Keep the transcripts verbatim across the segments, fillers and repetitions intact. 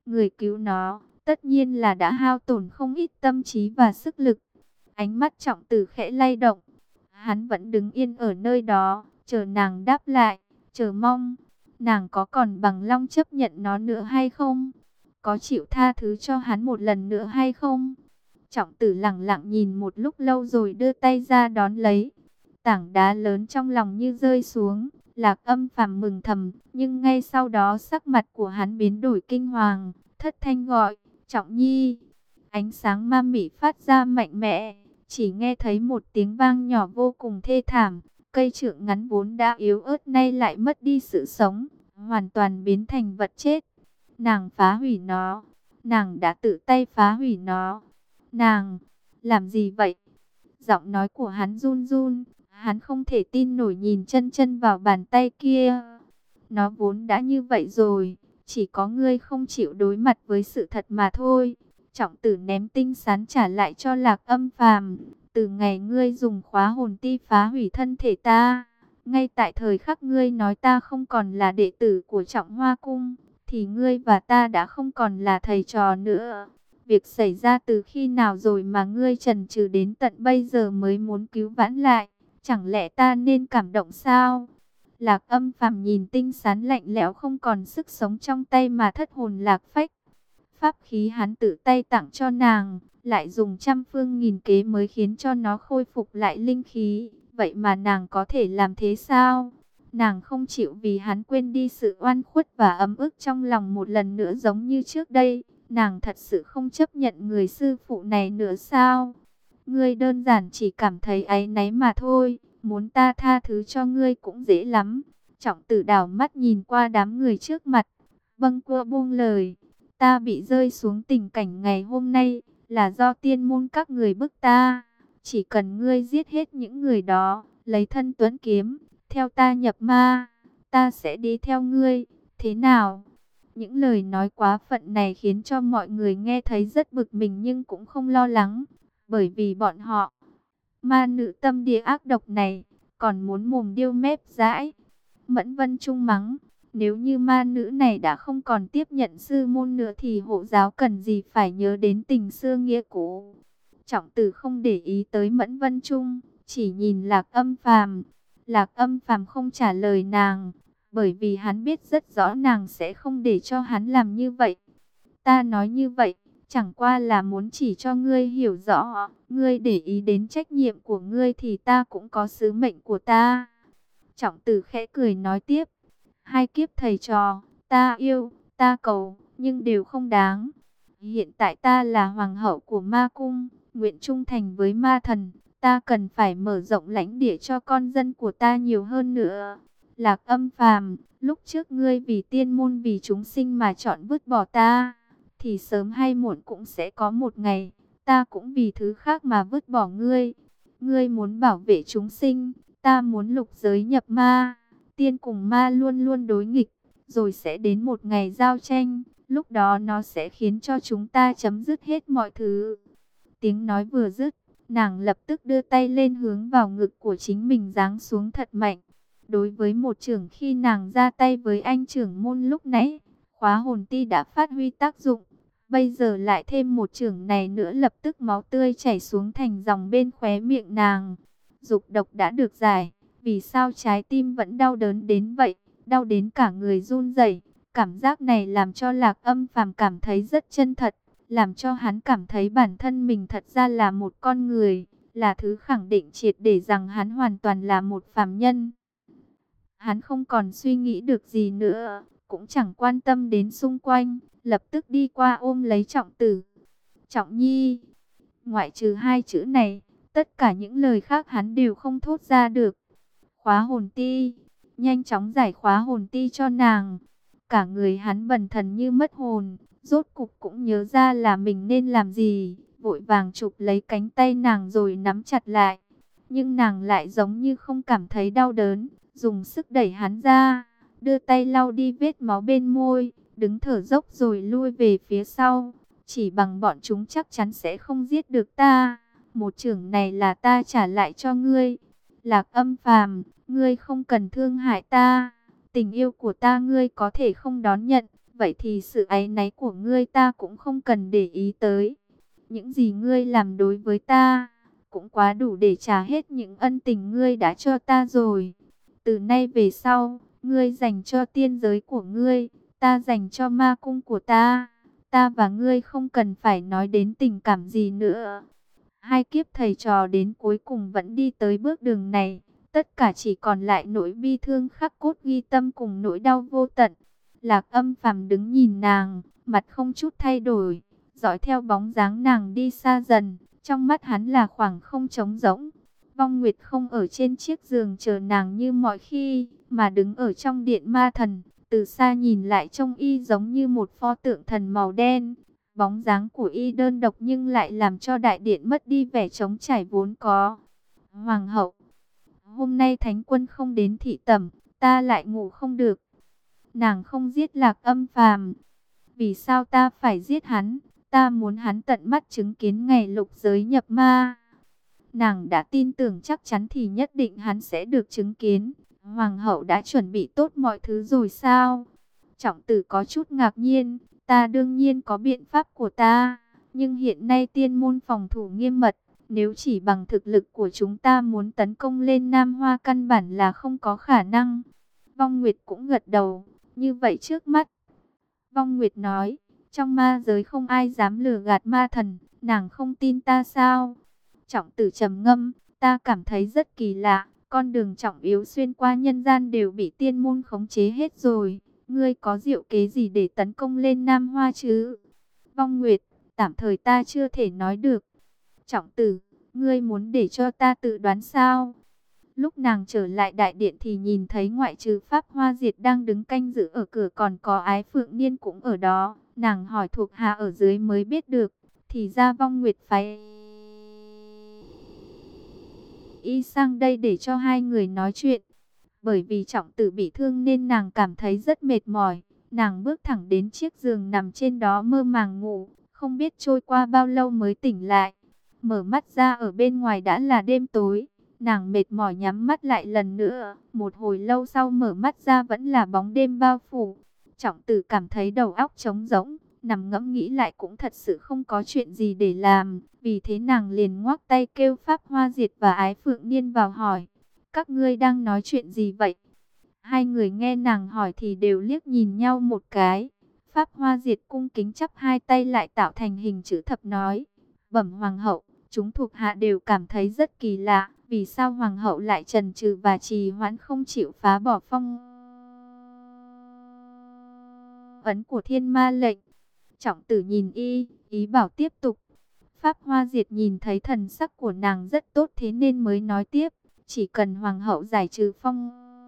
Người cứu nó, tất nhiên là đã hao tổn không ít tâm trí và sức lực. Ánh mắt Trọng Tử khẽ lay động. Hắn vẫn đứng yên ở nơi đó, chờ nàng đáp lại, chờ mong. Nàng có còn bằng lòng chấp nhận nó nữa hay không? Có chịu tha thứ cho hắn một lần nữa hay không? Trọng Tử lặng lặng nhìn một lúc lâu rồi đưa tay ra đón lấy. Tảng đá lớn trong lòng như rơi xuống. Lạc Âm Phàm mừng thầm, nhưng ngay sau đó sắc mặt của hắn biến đổi kinh hoàng, thất thanh gọi, Trọng Nhi. Ánh sáng ma mị phát ra mạnh mẽ, chỉ nghe thấy một tiếng vang nhỏ vô cùng thê thảm. Cây trượng ngắn vốn đã yếu ớt nay lại mất đi sự sống, hoàn toàn biến thành vật chết. Nàng phá hủy nó, nàng đã tự tay phá hủy nó. Nàng, làm gì vậy? Giọng nói của hắn run run, hắn không thể tin nổi nhìn chân chân vào bàn tay kia. Nó vốn đã như vậy rồi, chỉ có ngươi không chịu đối mặt với sự thật mà thôi. Trọng Tử ném tinh sán trả lại cho Lạc Âm Phàm. Từ ngày ngươi dùng khóa hồn ti phá hủy thân thể ta, ngay tại thời khắc ngươi nói ta không còn là đệ tử của Trọng Hoa Cung, thì ngươi và ta đã không còn là thầy trò nữa. Việc xảy ra từ khi nào rồi mà ngươi chần chừ đến tận bây giờ mới muốn cứu vãn lại? Chẳng lẽ ta nên cảm động sao? Lạc Âm Phàm nhìn tinh sán lạnh lẽo không còn sức sống trong tay mà thất hồn lạc phách. Pháp khí hắn tự tay tặng cho nàng, lại dùng trăm phương nghìn kế mới khiến cho nó khôi phục lại linh khí. Vậy mà nàng có thể làm thế sao? Nàng không chịu vì hắn quên đi sự oan khuất và ấm ức trong lòng một lần nữa giống như trước đây. Nàng thật sự không chấp nhận người sư phụ này nữa sao? Ngươi đơn giản chỉ cảm thấy áy náy mà thôi, muốn ta tha thứ cho ngươi cũng dễ lắm. Trọng Tử đảo mắt nhìn qua đám người trước mặt, bâng quơ buông lời. Ta bị rơi xuống tình cảnh ngày hôm nay là do tiên môn các người bức ta. Chỉ cần ngươi giết hết những người đó, lấy thân tuấn kiếm, theo ta nhập ma, ta sẽ đi theo ngươi, thế nào? Những lời nói quá phận này khiến cho mọi người nghe thấy rất bực mình nhưng cũng không lo lắng, bởi vì bọn họ, ma nữ tâm địa ác độc này, còn muốn mồm điêu mép dãi. Mẫn Vân Trung mắng, nếu như ma nữ này đã không còn tiếp nhận sư môn nữa thì hộ giáo cần gì phải nhớ đến tình xưa nghĩa cũ. Trọng Tử không để ý tới Mẫn Vân Trung, chỉ nhìn Lạc Âm Phàm. Lạc Âm Phàm không trả lời nàng, bởi vì hắn biết rất rõ nàng sẽ không để cho hắn làm như vậy. Ta nói như vậy, chẳng qua là muốn chỉ cho ngươi hiểu rõ, ngươi để ý đến trách nhiệm của ngươi thì ta cũng có sứ mệnh của ta. Trọng Tử khẽ cười nói tiếp, hai kiếp thầy trò, ta yêu, ta cầu, nhưng đều không đáng. Hiện tại ta là hoàng hậu của ma cung, nguyện trung thành với ma thần, ta cần phải mở rộng lãnh địa cho con dân của ta nhiều hơn nữa. Lạc Âm Phàm, lúc trước ngươi vì tiên môn vì chúng sinh mà chọn vứt bỏ ta, thì sớm hay muộn cũng sẽ có một ngày, ta cũng vì thứ khác mà vứt bỏ ngươi. Ngươi muốn bảo vệ chúng sinh, ta muốn lục giới nhập ma, tiên cùng ma luôn luôn đối nghịch, rồi sẽ đến một ngày giao tranh, lúc đó nó sẽ khiến cho chúng ta chấm dứt hết mọi thứ. Tiếng nói vừa dứt, nàng lập tức đưa tay lên hướng vào ngực của chính mình giáng xuống thật mạnh. Đối với một trưởng khi nàng ra tay với anh trưởng môn lúc nãy, khóa hồn ti đã phát huy tác dụng. Bây giờ lại thêm một trưởng này nữa, lập tức máu tươi chảy xuống thành dòng bên khóe miệng nàng. Dục độc đã được giải, vì sao trái tim vẫn đau đớn đến vậy, đau đến cả người run rẩy. Cảm giác này làm cho Lạc Âm Phàm cảm thấy rất chân thật, làm cho hắn cảm thấy bản thân mình thật ra là một con người, là thứ khẳng định triệt để rằng hắn hoàn toàn là một phàm nhân. Hắn không còn suy nghĩ được gì nữa, cũng chẳng quan tâm đến xung quanh, lập tức đi qua ôm lấy Trọng Tử. Trọng Nhi, ngoại trừ hai chữ này, tất cả những lời khác hắn đều không thốt ra được. Khóa hồn ti, nhanh chóng giải khóa hồn ti cho nàng. Cả người hắn bần thần như mất hồn, rốt cục cũng nhớ ra là mình nên làm gì, vội vàng chụp lấy cánh tay nàng rồi nắm chặt lại. Nhưng nàng lại giống như không cảm thấy đau đớn, dùng sức đẩy hắn ra, đưa tay lau đi vết máu bên môi, đứng thở dốc rồi lui về phía sau. Chỉ bằng bọn chúng chắc chắn sẽ không giết được ta, một chưởng này là ta trả lại cho ngươi. Lạc Âm Phàm, ngươi không cần thương hại ta, tình yêu của ta ngươi có thể không đón nhận, vậy thì sự áy náy của ngươi ta cũng không cần để ý tới. Những gì ngươi làm đối với ta, cũng quá đủ để trả hết những ân tình ngươi đã cho ta rồi. Từ nay về sau, ngươi dành cho tiên giới của ngươi, ta dành cho ma cung của ta. Ta và ngươi không cần phải nói đến tình cảm gì nữa. Hai kiếp thầy trò đến cuối cùng vẫn đi tới bước đường này. Tất cả chỉ còn lại nỗi bi thương khắc cốt ghi tâm cùng nỗi đau vô tận. Lạc Âm Phàm đứng nhìn nàng, mặt không chút thay đổi, dõi theo bóng dáng nàng đi xa dần. Trong mắt hắn là khoảng không trống rỗng. Vong Nguyệt không ở trên chiếc giường chờ nàng như mọi khi, mà đứng ở trong điện ma thần. Từ xa nhìn lại trông y giống như một pho tượng thần màu đen. Bóng dáng của y đơn độc nhưng lại làm cho đại điện mất đi vẻ trống trải vốn có. Hoàng hậu, hôm nay thánh quân không đến thị tẩm, ta lại ngủ không được. Nàng không giết Lạc Âm Phàm, vì sao ta phải giết hắn? Ta muốn hắn tận mắt chứng kiến ngày lục giới nhập ma. Nàng đã tin tưởng chắc chắn thì nhất định hắn sẽ được chứng kiến. Hoàng hậu đã chuẩn bị tốt mọi thứ rồi sao? Trọng tử có chút ngạc nhiên. Ta đương nhiên có biện pháp của ta, nhưng hiện nay tiên môn phòng thủ nghiêm mật. Nếu chỉ bằng thực lực của chúng ta muốn tấn công lên Nam Hoa căn bản là không có khả năng. Vong Nguyệt cũng gật đầu. Như vậy trước mắt, Vong Nguyệt nói, trong ma giới không ai dám lừa gạt ma thần. Nàng không tin ta sao? Trọng tử trầm ngâm, ta cảm thấy rất kỳ lạ. Con đường trọng yếu xuyên qua nhân gian đều bị tiên môn khống chế hết rồi. Ngươi có diệu kế gì để tấn công lên Nam Hoa chứ? Vong Nguyệt, tạm thời ta chưa thể nói được. Trọng tử, ngươi muốn để cho ta tự đoán sao? Lúc nàng trở lại đại điện thì nhìn thấy ngoại trừ Pháp Hoa Diệt đang đứng canh giữ ở cửa còn có Ái Phượng Niên cũng ở đó. Nàng hỏi thuộc hạ ở dưới mới biết được. Thì ra Vong Nguyệt phái y sang đây để cho hai người nói chuyện. Bởi vì trọng tử bị thương nên nàng cảm thấy rất mệt mỏi. Nàng bước thẳng đến chiếc giường nằm trên đó mơ màng ngủ. Không biết trôi qua bao lâu mới tỉnh lại. Mở mắt ra ở bên ngoài đã là đêm tối. Nàng mệt mỏi nhắm mắt lại lần nữa. Một hồi lâu sau mở mắt ra vẫn là bóng đêm bao phủ. Trọng tử cảm thấy đầu óc trống rỗng. Nằm ngẫm nghĩ lại cũng thật sự không có chuyện gì để làm. Vì thế nàng liền ngoắc tay kêu Pháp Hoa Diệt và Ái Phượng Niên vào hỏi. Các ngươi đang nói chuyện gì vậy? Hai người nghe nàng hỏi thì đều liếc nhìn nhau một cái. Pháp Hoa Diệt cung kính chắp hai tay lại tạo thành hình chữ thập nói. Bẩm Hoàng hậu, chúng thuộc hạ đều cảm thấy rất kỳ lạ. Vì sao Hoàng hậu lại chần chừ và trì hoãn không chịu phá bỏ phong ấn của thiên ma lệnh? Trọng tử nhìn y, ý bảo tiếp tục. Pháp Hoa Diệt nhìn thấy thần sắc của nàng rất tốt thế nên mới nói tiếp. Chỉ cần Hoàng hậu giải trừ phong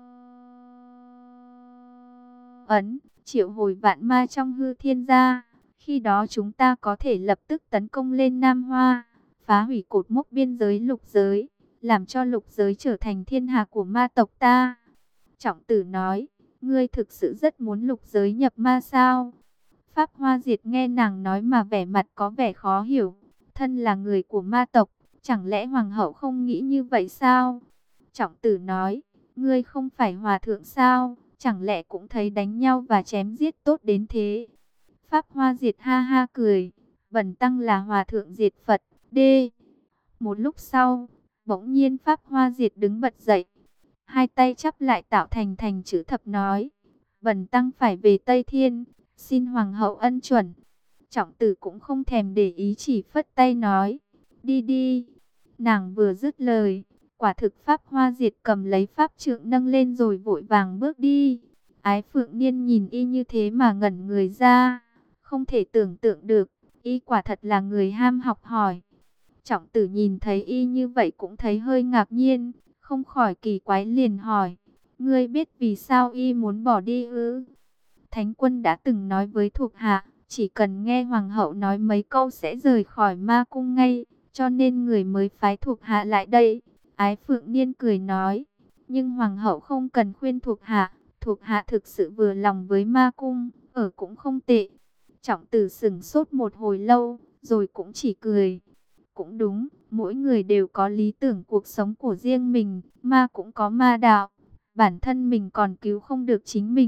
ấn, triệu hồi vạn ma trong hư thiên gia, khi đó chúng ta có thể lập tức tấn công lên Nam Hoa, phá hủy cột mốc biên giới lục giới, làm cho lục giới trở thành thiên hạ của ma tộc ta. Trọng tử nói, ngươi thực sự rất muốn lục giới nhập ma sao? Pháp Hoa Diệt nghe nàng nói mà vẻ mặt có vẻ khó hiểu. Thân là người của ma tộc, chẳng lẽ Hoàng hậu không nghĩ như vậy sao? Trọng tử nói, ngươi không phải hòa thượng sao? Chẳng lẽ cũng thấy đánh nhau và chém giết tốt đến thế? Pháp Hoa Diệt ha ha cười, bần tăng là hòa thượng diệt Phật, đê. Một lúc sau, bỗng nhiên Pháp Hoa Diệt đứng bật dậy. Hai tay chắp lại tạo thành thành chữ thập nói, bần tăng phải về Tây Thiên, xin Hoàng hậu ân chuẩn. Trọng tử cũng không thèm để ý chỉ phất tay nói, đi đi. Nàng vừa dứt lời, quả thực Pháp Hoa Diệt cầm lấy pháp trượng nâng lên rồi vội vàng bước đi. Ái Phượng Niên nhìn y như thế mà ngẩn người ra, không thể tưởng tượng được, y quả thật là người ham học hỏi. Trọng tử nhìn thấy y như vậy cũng thấy hơi ngạc nhiên, không khỏi kỳ quái liền hỏi, ngươi biết vì sao y muốn bỏ đi ư? Thánh quân đã từng nói với thuộc hạ, chỉ cần nghe Hoàng hậu nói mấy câu sẽ rời khỏi ma cung ngay, cho nên người mới phái thuộc hạ lại đây. Ái Phượng Niên cười nói, nhưng Hoàng hậu không cần khuyên thuộc hạ, thuộc hạ thực sự vừa lòng với ma cung, ở cũng không tệ. Trọng tử sững sốt một hồi lâu, rồi cũng chỉ cười. Cũng đúng, mỗi người đều có lý tưởng cuộc sống của riêng mình, ma cũng có ma đạo. Bản thân mình còn cứu không được chính mình,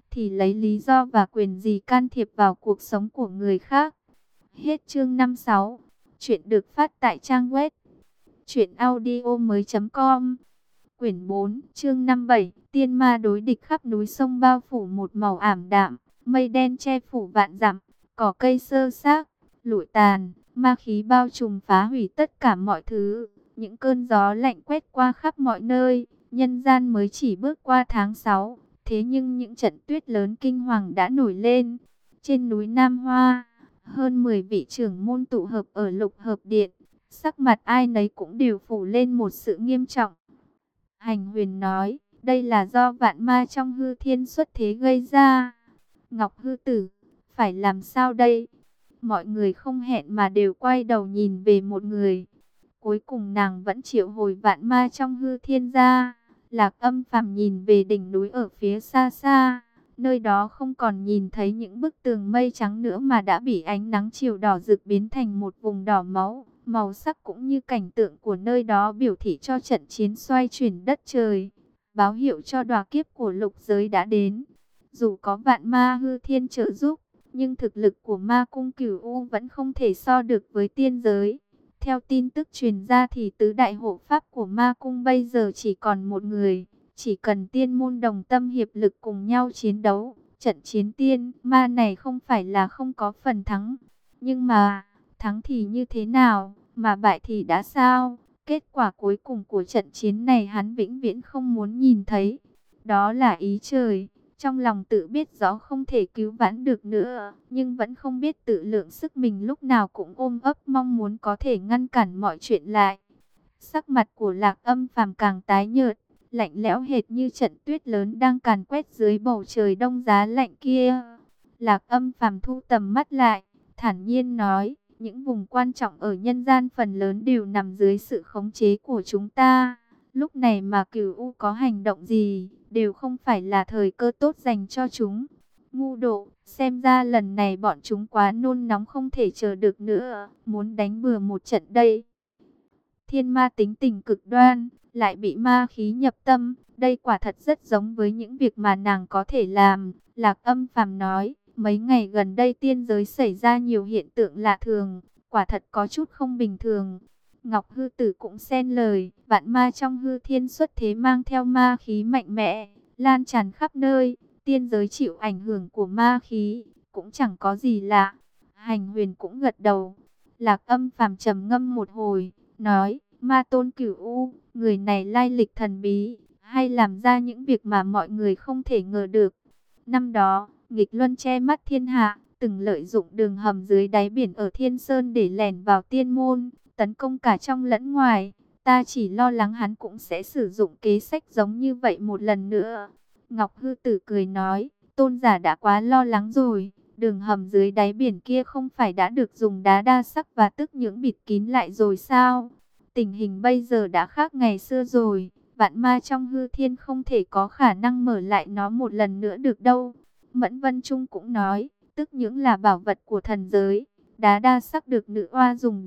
thì lấy lý do và quyền gì can thiệp vào cuộc sống của người khác. Hết chương năm mươi sáu. Chuyện được phát tại trang web truyện audio mới chấm com. Quyển bốn, chương năm mươi bảy. Tiên ma đối địch. Khắp núi sông bao phủ một màu ảm đạm, mây đen che phủ vạn dặm, cỏ cây xơ xác, lụi tàn, ma khí bao trùm phá hủy tất cả mọi thứ. Những cơn gió lạnh quét qua khắp mọi nơi. Nhân gian mới chỉ bước qua tháng sáu, thế nhưng những trận tuyết lớn kinh hoàng đã nổi lên. Trên núi Nam Hoa, hơn mười vị trưởng môn tụ hợp ở Lục Hợp Điện, sắc mặt ai nấy cũng đều phủ lên một sự nghiêm trọng. Hành Huyền nói, đây là do vạn ma trong hư thiên xuất thế gây ra. Ngọc Hư Tử, phải làm sao đây? Mọi người không hẹn mà đều quay đầu nhìn về một người. Cuối cùng nàng vẫn triệu hồi vạn ma trong hư thiên ra. Lạc Âm Phàm nhìn về đỉnh núi ở phía xa xa. Nơi đó không còn nhìn thấy những bức tường mây trắng nữa mà đã bị ánh nắng chiều đỏ rực biến thành một vùng đỏ máu. Màu sắc cũng như cảnh tượng của nơi đó biểu thị cho trận chiến xoay chuyển đất trời, báo hiệu cho đoạt kiếp của lục giới đã đến. Dù có vạn ma hư thiên trợ giúp, nhưng thực lực của ma cung Cửu U vẫn không thể so được với tiên giới. Theo tin tức truyền ra thì tứ đại hộ pháp của ma cung bây giờ chỉ còn một người. Chỉ cần tiên môn đồng tâm hiệp lực cùng nhau chiến đấu, trận chiến tiên ma này không phải là không có phần thắng. Nhưng mà, thắng thì như thế nào, mà bại thì đã sao? Kết quả cuối cùng của trận chiến này hắn vĩnh viễn không muốn nhìn thấy. Đó là ý trời. Trong lòng tự biết rõ không thể cứu vãn được nữa, nhưng vẫn không biết tự lượng sức mình, lúc nào cũng ôm ấp mong muốn có thể ngăn cản mọi chuyện lại. Sắc mặt của Lạc Âm Phàm càng tái nhợt, lạnh lẽo hệt như trận tuyết lớn đang càn quét dưới bầu trời đông giá lạnh kia. Lạc Âm Phàm thu tầm mắt lại, thản nhiên nói, những vùng quan trọng ở nhân gian phần lớn đều nằm dưới sự khống chế của chúng ta. Lúc này mà Cửu U có hành động gì, đều không phải là thời cơ tốt dành cho chúng. Ngu độ, xem ra lần này bọn chúng quá nôn nóng không thể chờ được nữa, muốn đánh bừa một trận đây. Thiên ma tính tình cực đoan, lại bị ma khí nhập tâm, đây quả thật rất giống với những việc mà nàng có thể làm. Lạc Âm Phàm nói, mấy ngày gần đây tiên giới xảy ra nhiều hiện tượng lạ thường, quả thật có chút không bình thường. Ngọc Hư Tử cũng xen lời, vạn ma trong hư thiên xuất thế mang theo ma khí mạnh mẽ, lan tràn khắp nơi, tiên giới chịu ảnh hưởng của ma khí, cũng chẳng có gì lạ. Hành Huyền cũng gật đầu. Lạc Âm Phàm trầm ngâm một hồi, nói, ma tôn Cửu U, người này lai lịch thần bí, hay làm ra những việc mà mọi người không thể ngờ được. Năm đó, nghịch luân che mắt thiên hạ, từng lợi dụng đường hầm dưới đáy biển ở Thiên Sơn để lẻn vào tiên môn, tấn công cả trong lẫn ngoài. Ta chỉ lo lắng hắn cũng sẽ sử dụng kế sách giống như vậy một lần nữa. Ngọc Hư Tử cười nói, tôn giả đã quá lo lắng rồi. Đường hầm dưới đáy biển kia không phải đã được dùng đá đa sắc và tức nhưỡng bịt kín lại rồi sao? Tình hình bây giờ đã khác ngày xưa rồi. Vạn ma trong hư thiên không thể có khả năng mở lại nó một lần nữa được đâu. Mẫn Vân Trung cũng nói, tức nhưỡng là bảo vật của thần giới. Đá đa sắc được nữ oa dùng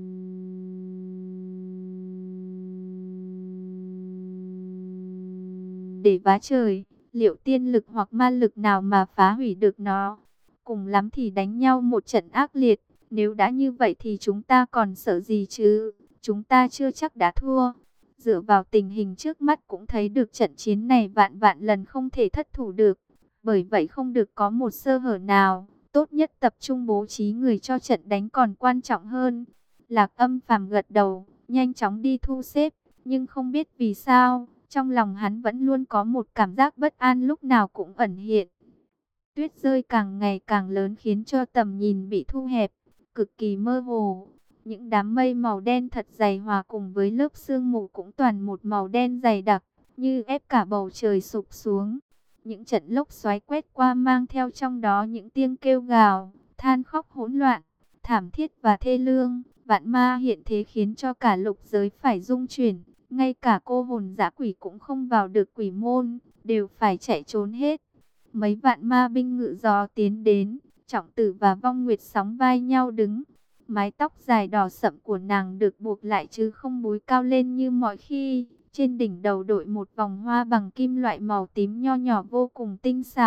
để vá trời. Liệu tiên lực hoặc ma lực nào mà phá hủy được nó? Cùng lắm thì đánh nhau một trận ác liệt. Nếu đã như vậy thì chúng ta còn sợ gì chứ? Chúng ta chưa chắc đã thua. Dựa vào tình hình trước mắt cũng thấy được trận chiến này vạn vạn lần không thể thất thủ được. Bởi vậy không được có một sơ hở nào. Tốt nhất tập trung bố trí người cho trận đánh còn quan trọng hơn. Lạc Âm Phàm gật đầu, nhanh chóng đi thu xếp. Nhưng không biết vì sao, trong lòng hắn vẫn luôn có một cảm giác bất an lúc nào cũng ẩn hiện. Tuyết rơi càng ngày càng lớn khiến cho tầm nhìn bị thu hẹp, cực kỳ mơ hồ. Những đám mây màu đen thật dày hòa cùng với lớp sương mù cũng toàn một màu đen dày đặc, như ép cả bầu trời sụp xuống. Những trận lốc xoáy quét qua mang theo trong đó những tiếng kêu gào, than khóc hỗn loạn, thảm thiết và thê lương. Vạn ma hiện thế khiến cho cả lục giới phải rung chuyển, ngay cả cô hồn dã quỷ cũng không vào được quỷ môn, đều phải chạy trốn hết. Mấy vạn ma binh ngự gió tiến đến, Trọng Tử và Vong Nguyệt sóng vai nhau đứng. Mái tóc dài đỏ sậm của nàng được buộc lại chứ không búi cao lên như mọi khi. Trên đỉnh đầu đội một vòng hoa bằng kim loại màu tím nho nhỏ vô cùng tinh xảo.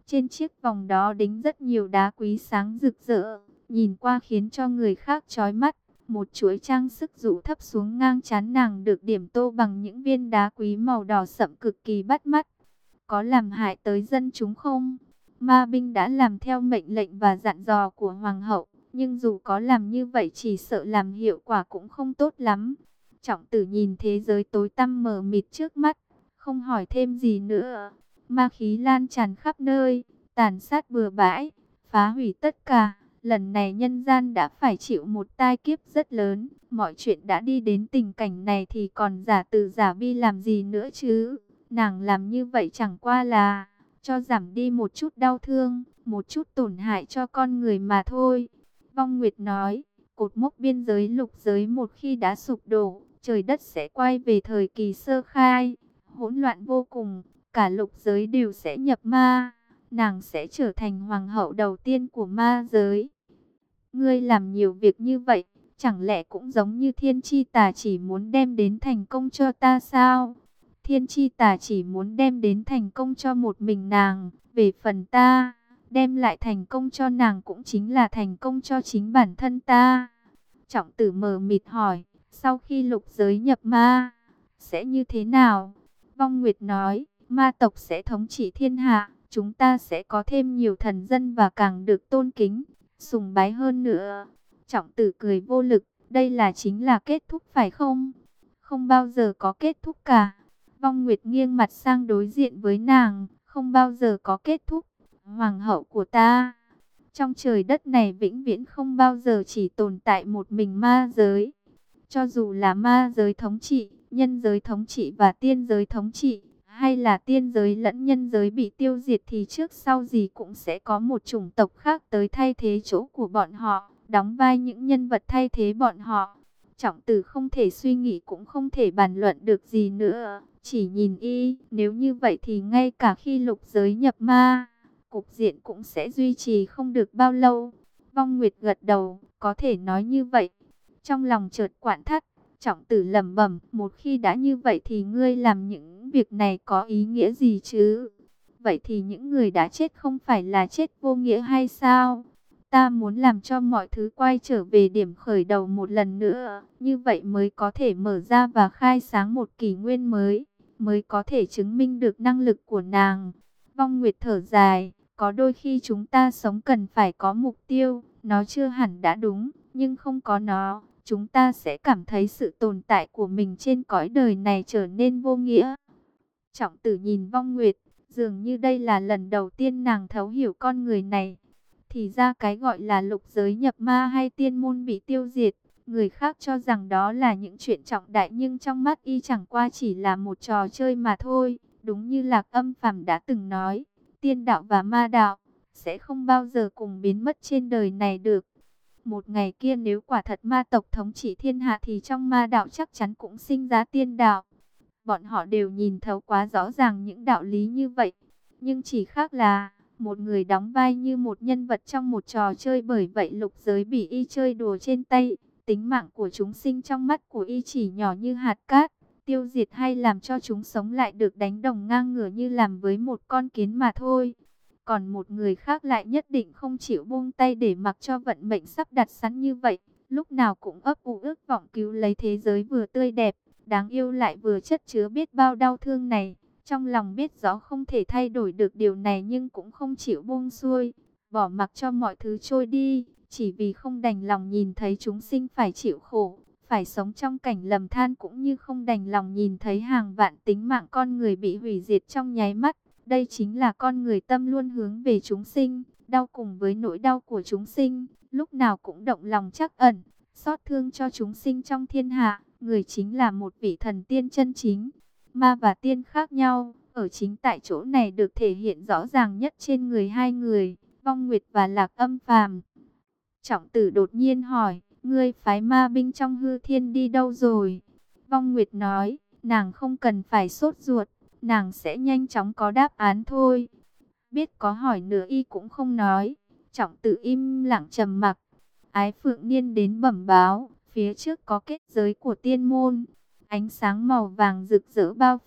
Trên chiếc vòng đó đính rất nhiều đá quý sáng rực rỡ, nhìn qua khiến cho người khác chói mắt. Một chuỗi trang sức rũ thấp xuống ngang trán nàng được điểm tô bằng những viên đá quý màu đỏ sậm cực kỳ bắt mắt. Có làm hại tới dân chúng không? Ma binh đã làm theo mệnh lệnh và dặn dò của hoàng hậu, nhưng dù có làm như vậy chỉ sợ làm hiệu quả cũng không tốt lắm. Trọng tử nhìn thế giới tối tăm mờ mịt trước mắt, không hỏi thêm gì nữa. Ma khí lan tràn khắp nơi, tàn sát bừa bãi, phá hủy tất cả. Lần này nhân gian đã phải chịu một tai kiếp rất lớn. Mọi chuyện đã đi đến tình cảnh này thì còn giả từ giả bi làm gì nữa chứ? Nàng làm như vậy chẳng qua là cho giảm đi một chút đau thương, một chút tổn hại cho con người mà thôi. Vong Nguyệt nói, cột mốc biên giới lục giới một khi đã sụp đổ, trời đất sẽ quay về thời kỳ sơ khai, hỗn loạn vô cùng, cả lục giới đều sẽ nhập ma. Nàng sẽ trở thành hoàng hậu đầu tiên của ma giới. Ngươi làm nhiều việc như vậy, chẳng lẽ cũng giống như Thiên Chi Tà chỉ muốn đem đến thành công cho ta sao? Thiên Chi Tà chỉ muốn đem đến thành công cho một mình nàng, về phần ta, đem lại thành công cho nàng cũng chính là thành công cho chính bản thân ta. Trọng tử mờ mịt hỏi, sau khi lục giới nhập ma, sẽ như thế nào? Vong Nguyệt nói, ma tộc sẽ thống trị thiên hạ, chúng ta sẽ có thêm nhiều thần dân và càng được tôn kính, sùng bái hơn nữa. Trọng tử cười vô lực, đây là chính là kết thúc phải không? Không bao giờ có kết thúc cả. Vong Nguyệt nghiêng mặt sang đối diện với nàng, không bao giờ có kết thúc. Hoàng hậu của ta, trong trời đất này vĩnh viễn không bao giờ chỉ tồn tại một mình ma giới. Cho dù là ma giới thống trị, nhân giới thống trị và tiên giới thống trị, hay là tiên giới lẫn nhân giới bị tiêu diệt thì trước sau gì cũng sẽ có một chủng tộc khác tới thay thế chỗ của bọn họ, đóng vai những nhân vật thay thế bọn họ. Trọng tử không thể suy nghĩ cũng không thể bàn luận được gì nữa, chỉ nhìn y, nếu như vậy thì ngay cả khi lục giới nhập ma, cục diện cũng sẽ duy trì không được bao lâu. Vong Nguyệt gật đầu, có thể nói như vậy. Trong lòng chợt quặn thắt, Trọng tử lẩm bẩm, một khi đã như vậy thì ngươi làm những việc này có ý nghĩa gì chứ? Vậy thì những người đã chết không phải là chết vô nghĩa hay sao? Ta muốn làm cho mọi thứ quay trở về điểm khởi đầu một lần nữa, như vậy mới có thể mở ra và khai sáng một kỷ nguyên mới, mới có thể chứng minh được năng lực của nàng. Vong Nguyệt thở dài, có đôi khi chúng ta sống cần phải có mục tiêu, nó chưa hẳn đã đúng, nhưng không có nó, chúng ta sẽ cảm thấy sự tồn tại của mình trên cõi đời này trở nên vô nghĩa. Trọng tử nhìn Vong Nguyệt, dường như đây là lần đầu tiên nàng thấu hiểu con người này. Thì ra cái gọi là lục giới nhập ma hay tiên môn bị tiêu diệt, người khác cho rằng đó là những chuyện trọng đại, nhưng trong mắt y chẳng qua chỉ là một trò chơi mà thôi. Đúng như Lạc Âm Phàm đã từng nói, tiên đạo và ma đạo sẽ không bao giờ cùng biến mất trên đời này được. Một ngày kia nếu quả thật ma tộc thống trị thiên hạ thì trong ma đạo chắc chắn cũng sinh ra tiên đạo. Bọn họ đều nhìn thấu quá rõ ràng những đạo lý như vậy. Nhưng chỉ khác là một người đóng vai như một nhân vật trong một trò chơi, bởi vậy lục giới bị y chơi đùa trên tay. Tính mạng của chúng sinh trong mắt của y chỉ nhỏ như hạt cát. Tiêu diệt hay làm cho chúng sống lại được đánh đồng ngang ngửa như làm với một con kiến mà thôi. Còn một người khác lại nhất định không chịu buông tay để mặc cho vận mệnh sắp đặt sẵn như vậy. Lúc nào cũng ấp ủ ước vọng cứu lấy thế giới vừa tươi đẹp, đáng yêu lại vừa chất chứa biết bao đau thương này. Trong lòng biết rõ không thể thay đổi được điều này nhưng cũng không chịu buông xuôi, bỏ mặc cho mọi thứ trôi đi, chỉ vì không đành lòng nhìn thấy chúng sinh phải chịu khổ, phải sống trong cảnh lầm than, cũng như không đành lòng nhìn thấy hàng vạn tính mạng con người bị hủy diệt trong nháy mắt. Đây chính là con người tâm luôn hướng về chúng sinh, đau cùng với nỗi đau của chúng sinh, lúc nào cũng động lòng trắc ẩn, xót thương cho chúng sinh trong thiên hạ. Người chính là một vị thần tiên chân chính. Ma và tiên khác nhau, ở chính tại chỗ này được thể hiện rõ ràng nhất trên người hai người, Vong Nguyệt và Lạc Âm Phàm. Trọng tử đột nhiên hỏi, ngươi phái ma binh trong hư thiên đi đâu rồi? Vong Nguyệt nói, nàng không cần phải sốt ruột, nàng sẽ nhanh chóng có đáp án thôi. Biết có hỏi nữa y cũng không nói. Trọng tử im lặng trầm mặc. Ái Phượng Niên đến bẩm báo, phía trước có kết giới của tiên môn. Ánh sáng màu vàng rực rỡ bao phủ,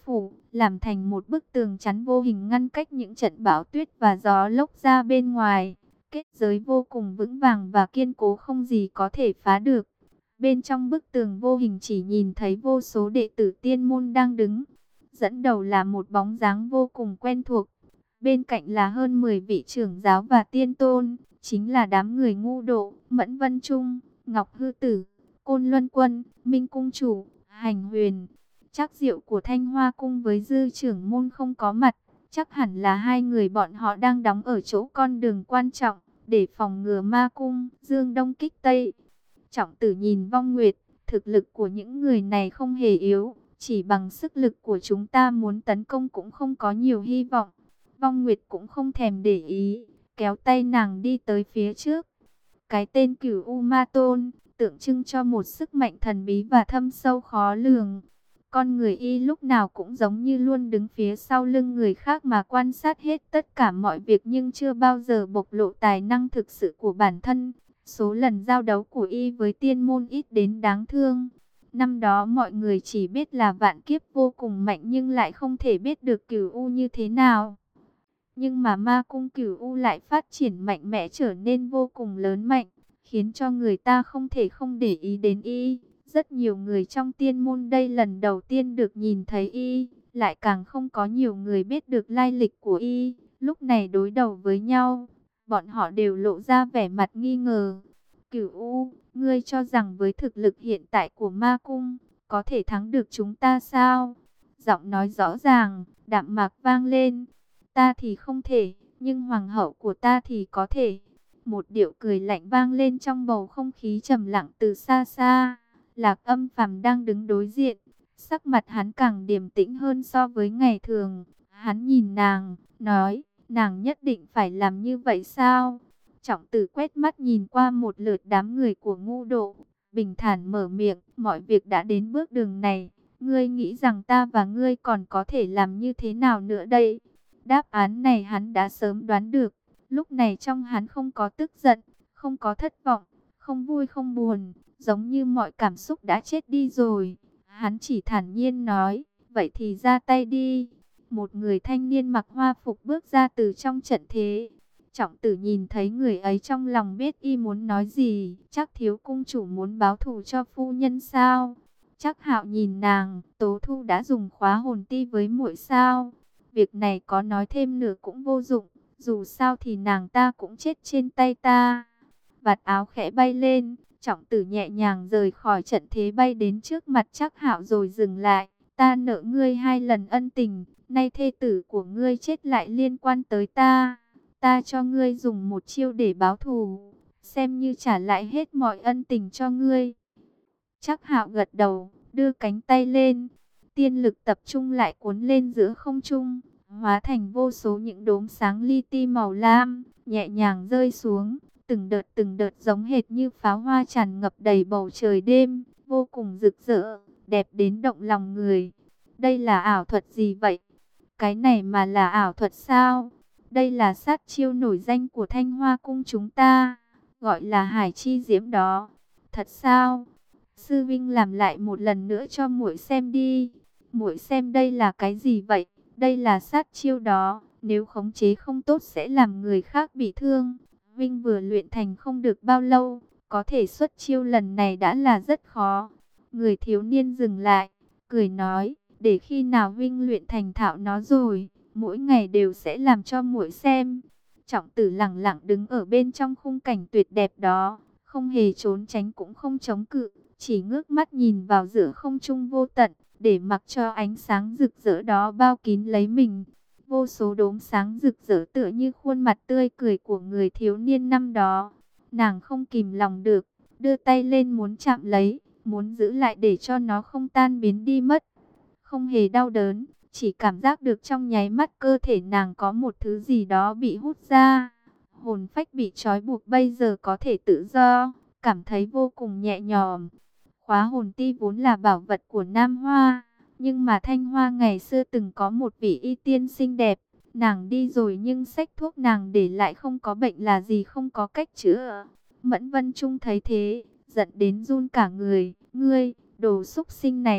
làm thành một bức tường chắn vô hình ngăn cách những trận bão tuyết và gió lốc ra bên ngoài. Kết giới vô cùng vững vàng và kiên cố, không gì có thể phá được. Bên trong bức tường vô hình chỉ nhìn thấy vô số đệ tử tiên môn đang đứng. Dẫn đầu là một bóng dáng vô cùng quen thuộc. Bên cạnh là hơn mười vị trưởng giáo và tiên tôn, chính là đám người Ngu Độ, Mẫn Vân Trung, Ngọc Hư Tử, Côn Luân Quân, Minh Cung Chủ, Hành Huyền. Trác Diệu của Thanh Hoa Cung với Dư trưởng môn không có mặt, chắc hẳn là hai người bọn họ đang đóng ở chỗ con đường quan trọng, để phòng ngừa ma cung, dương đông kích tây. Trọng Tử nhìn Vong Nguyệt, thực lực của những người này không hề yếu, chỉ bằng sức lực của chúng ta muốn tấn công cũng không có nhiều hy vọng. Vong Nguyệt cũng không thèm để ý, kéo tay nàng đi tới phía trước. Cái tên Cửu U Ma Tôn, tượng trưng cho một sức mạnh thần bí và thâm sâu khó lường. Con người y lúc nào cũng giống như luôn đứng phía sau lưng người khác mà quan sát hết tất cả mọi việc, nhưng chưa bao giờ bộc lộ tài năng thực sự của bản thân. Số lần giao đấu của y với tiên môn ít đến đáng thương. Năm đó mọi người chỉ biết là vạn kiếp vô cùng mạnh nhưng lại không thể biết được Cửu U như thế nào. Nhưng mà ma cung Cửu U lại phát triển mạnh mẽ, trở nên vô cùng lớn mạnh, khiến cho người ta không thể không để ý đến y. Rất nhiều người trong tiên môn đây lần đầu tiên được nhìn thấy y, lại càng không có nhiều người biết được lai lịch của y. Lúc này đối đầu với nhau, bọn họ đều lộ ra vẻ mặt nghi ngờ. Cửu U, ngươi cho rằng với thực lực hiện tại của ma cung, có thể thắng được chúng ta sao? Giọng nói rõ ràng, đạm mạc vang lên. Ta thì không thể, nhưng hoàng hậu của ta thì có thể. Một điệu cười lạnh vang lên trong bầu không khí trầm lặng từ xa xa. Lạc Âm Phàm đang đứng đối diện, sắc mặt hắn càng điềm tĩnh hơn so với ngày thường. Hắn nhìn nàng, nói, nàng nhất định phải làm như vậy sao? Trọng Tử quét mắt nhìn qua một lượt đám người của Ngu Độ, bình thản mở miệng, mọi việc đã đến bước đường này, ngươi nghĩ rằng ta và ngươi còn có thể làm như thế nào nữa đây? Đáp án này hắn đã sớm đoán được, lúc này trong hắn không có tức giận, không có thất vọng, không vui không buồn, giống như mọi cảm xúc đã chết đi rồi. Hắn chỉ thản nhiên nói, vậy thì ra tay đi. Một người thanh niên mặc hoa phục bước ra từ trong trận thế. Trọng Tử nhìn thấy người ấy trong lòng biết y muốn nói gì. Chắc thiếu cung chủ muốn báo thù cho phu nhân sao? Chắc Hạo nhìn nàng, Tố Thu đã dùng khóa hồn ti với muội sao? Việc này có nói thêm nữa cũng vô dụng, dù sao thì nàng ta cũng chết trên tay ta. Vạt áo khẽ bay lên, Trọng Tử nhẹ nhàng rời khỏi trận thế, bay đến trước mặt Trác Hạo rồi dừng lại. Ta nợ ngươi hai lần ân tình, nay thê tử của ngươi chết lại liên quan tới ta. Ta cho ngươi dùng một chiêu để báo thù, xem như trả lại hết mọi ân tình cho ngươi. Trác Hạo gật đầu, đưa cánh tay lên. Tiên lực tập trung lại cuốn lên giữa không trung, hóa thành vô số những đốm sáng li ti màu lam, nhẹ nhàng rơi xuống, từng đợt từng đợt giống hệt như pháo hoa tràn ngập đầy bầu trời đêm, vô cùng rực rỡ, đẹp đến động lòng người. Đây là ảo thuật gì vậy? Cái này mà là ảo thuật sao? Đây là sát chiêu nổi danh của Thanh Hoa Cung chúng ta, gọi là Hải Chi Diễm đó. Thật sao? Sư vinh làm lại một lần nữa cho muội xem đi. Muội xem đây là cái gì vậy? Đây là sát chiêu đó, nếu khống chế không tốt sẽ làm người khác bị thương. Vinh vừa luyện thành không được bao lâu, có thể xuất chiêu lần này đã là rất khó. Người thiếu niên dừng lại, cười nói, để khi nào Vinh luyện thành thạo nó rồi, mỗi ngày đều sẽ làm cho muội xem. Trọng Tử lặng lặng đứng ở bên trong khung cảnh tuyệt đẹp đó, không hề trốn tránh cũng không chống cự, chỉ ngước mắt nhìn vào giữa không trung vô tận, để mặc cho ánh sáng rực rỡ đó bao kín lấy mình. Vô số đốm sáng rực rỡ tựa như khuôn mặt tươi cười của người thiếu niên năm đó. Nàng không kìm lòng được, đưa tay lên muốn chạm lấy, muốn giữ lại để cho nó không tan biến đi mất. Không hề đau đớn, chỉ cảm giác được trong nháy mắt cơ thể nàng có một thứ gì đó bị hút ra. Hồn phách bị trói buộc bây giờ có thể tự do, cảm thấy vô cùng nhẹ nhõm. Khóa hồn ti vốn là bảo vật của Nam Hoa, nhưng mà Thanh Hoa ngày xưa từng có một vị y tiên xinh đẹp. Nàng đi rồi nhưng sách thuốc nàng để lại không có bệnh là gì, không có cách chữa. Mẫn Vân Trung thấy thế, giận đến run cả người. Ngươi, đồ xúc sinh này,